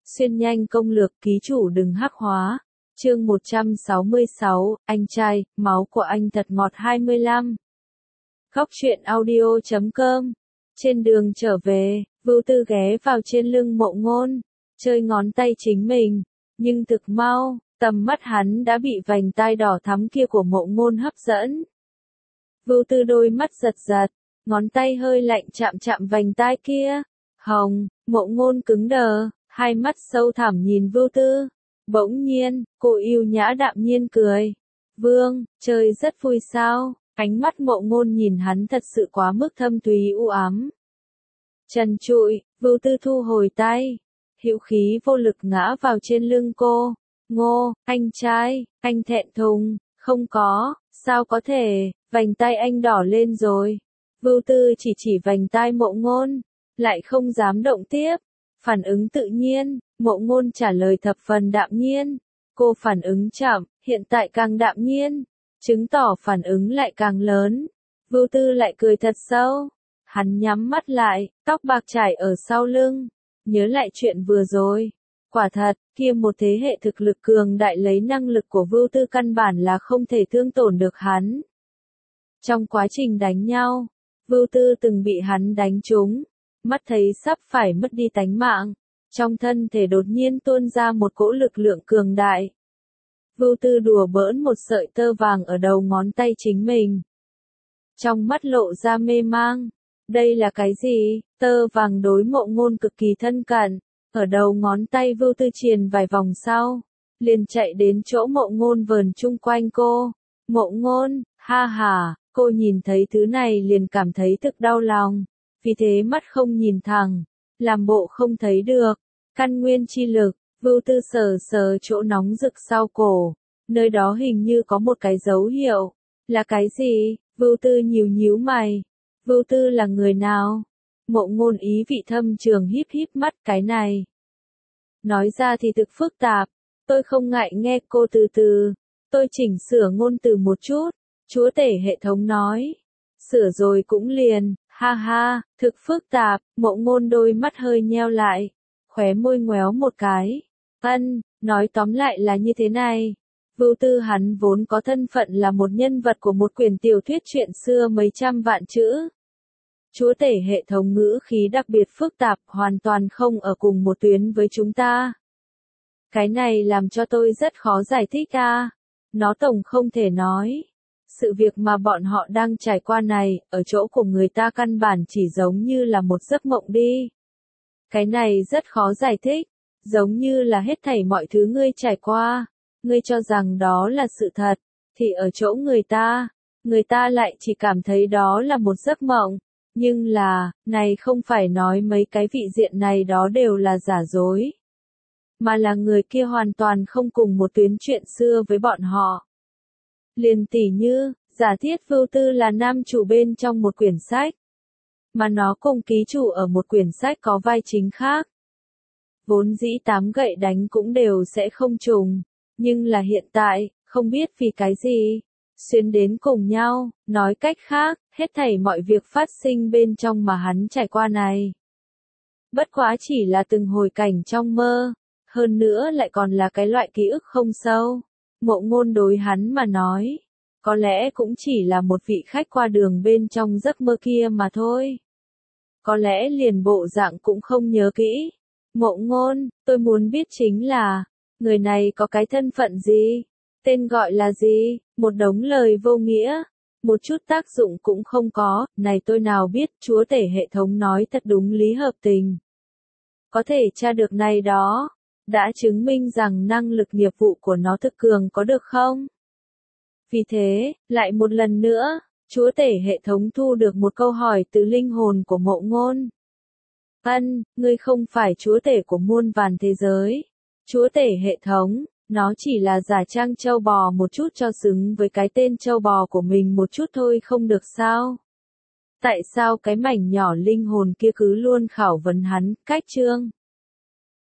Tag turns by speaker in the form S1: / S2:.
S1: Xuyên nhanh công lược ký chủ đừng hắc hóa. Chương 166, anh trai, máu của anh thật ngọt 25. Góc truyện audio.com. Trên đường trở về, Vưu Tư ghé vào trên lưng Mộ Ngôn, chơi ngón tay chính mình, nhưng thực mau, tầm mắt hắn đã bị vành tai đỏ thắm kia của Mộ Ngôn hấp dẫn. Vưu Tư đôi mắt giật giật, ngón tay hơi lạnh chạm chạm vành tai kia. Hồng, Mộ Ngôn cứng đờ, hai mắt sâu thẳm nhìn Vưu Tư. Bỗng nhiên, cô yêu nhã đạm nhiên cười. Vương, chơi rất vui sao? Ánh mắt Mộ Ngôn nhìn hắn thật sự quá mức thâm thúy u ám. Trần trụi, Vưu Tư thu hồi tay. Hữu khí vô lực ngã vào trên lưng cô. Ngô, anh trai, anh thẹn thùng, không có, sao có thể, vành tai anh đỏ lên rồi. Vưu Tư chỉ vành tai Mộ Ngôn, lại không dám động tiếp. Phản ứng tự nhiên, Mộ Ngôn trả lời thập phần đạm nhiên. Cô phản ứng chậm, hiện tại càng đạm nhiên, chứng tỏ phản ứng lại càng lớn. Vưu Tư lại cười thật sâu. Hắn nhắm mắt lại, tóc bạc trải ở sau lưng. Nhớ lại chuyện vừa rồi. Quả thật, kia một thế hệ thực lực cường đại lấy năng lực của Vưu Tư căn bản là không thể thương tổn được hắn. Trong quá trình đánh nhau, Vưu Tư từng bị hắn đánh trúng. Mắt thấy sắp phải mất đi tánh mạng, trong thân thể đột nhiên tuôn ra một cỗ lực lượng cường đại. Vưu Tư đùa bỡn một sợi tơ vàng ở đầu ngón tay chính mình. Trong mắt lộ ra mê mang. Đây là cái gì? Tơ vàng đối Mộ Ngôn cực kỳ thân cận. Ở đầu ngón tay Vưu Tư triền vài vòng sau, liền chạy đến chỗ Mộ Ngôn vờn chung quanh cô. Mộ Ngôn, ha ha, cô nhìn thấy thứ này liền cảm thấy thực đau lòng. Vì thế mắt không nhìn thẳng, làm bộ không thấy được. Căn nguyên chi lực, Vưu Tư sờ sờ chỗ nóng rực sau cổ, nơi đó hình như có một cái dấu hiệu. Là cái gì? Vưu Tư nhíu mày. Vưu Tư là người nào? Mộ Ngôn ý vị thâm trường híp mắt, cái này. Nói ra thì thực phức tạp, tôi không ngại nghe cô từ từ. Tôi chỉnh sửa ngôn từ một chút, chúa tể hệ thống nói. Sửa rồi cũng liền. Ha ha, thực phức tạp. Mộ Ngôn đôi mắt hơi nheo lại, khóe môi ngoéo một cái. Nói tóm lại là như thế này. Vưu Tư hắn vốn có thân phận là một nhân vật của một quyển tiểu thuyết chuyện xưa mấy trăm vạn chữ. Chúa tể hệ thống ngữ khí đặc biệt phức tạp, hoàn toàn không ở cùng một tuyến với chúng ta. Cái này làm cho tôi rất khó giải thích a. Nó tổng không thể nói. Sự việc mà bọn họ đang trải qua này, ở chỗ của người ta căn bản chỉ giống như là một giấc mộng đi. Cái này rất khó giải thích, giống như là hết thảy mọi thứ ngươi trải qua, ngươi cho rằng đó là sự thật, thì ở chỗ người ta lại chỉ cảm thấy đó là một giấc mộng. Nhưng là, này không phải nói mấy cái vị diện này đó đều là giả dối, mà là người kia hoàn toàn không cùng một tuyến chuyện xưa với bọn họ. Liền tỉ như, giả thiết Vưu Tư là nam chủ bên trong một quyển sách, mà nó cùng ký chủ ở một quyển sách có vai chính khác. Vốn dĩ 8 gậy đánh cũng đều sẽ không trùng, nhưng là hiện tại, không biết vì cái gì, xuyến đến cùng nhau, nói cách khác, hết thảy mọi việc phát sinh bên trong mà hắn trải qua này. Bất quá chỉ là từng hồi cảnh trong mơ, hơn nữa lại còn là cái loại ký ức không sâu. Mộ Ngôn đối hắn mà nói, có lẽ cũng chỉ là một vị khách qua đường bên trong giấc mơ kia mà thôi. Có lẽ liền bộ dạng cũng không nhớ kỹ. Mộ Ngôn, tôi muốn biết chính là, người này có cái thân phận gì? Tên gọi là gì? Một đống lời vô nghĩa, một chút tác dụng cũng không có, này tôi nào biết, chúa tể hệ thống nói thật đúng lý hợp tình. Có thể tra được này đó, đã chứng minh rằng năng lực nghiệp vụ của nó thực cường có được không? Vì thế, lại một lần nữa, chúa tể hệ thống thu được một câu hỏi từ linh hồn của Mộ Ngôn. Ngươi không phải chúa tể của muôn vàn thế giới. Chúa tể hệ thống, nó chỉ là giả trang trâu bò một chút cho xứng với cái tên trâu bò của mình một chút thôi không được sao? Tại sao cái mảnh nhỏ linh hồn kia cứ luôn khảo vấn hắn, cách chương?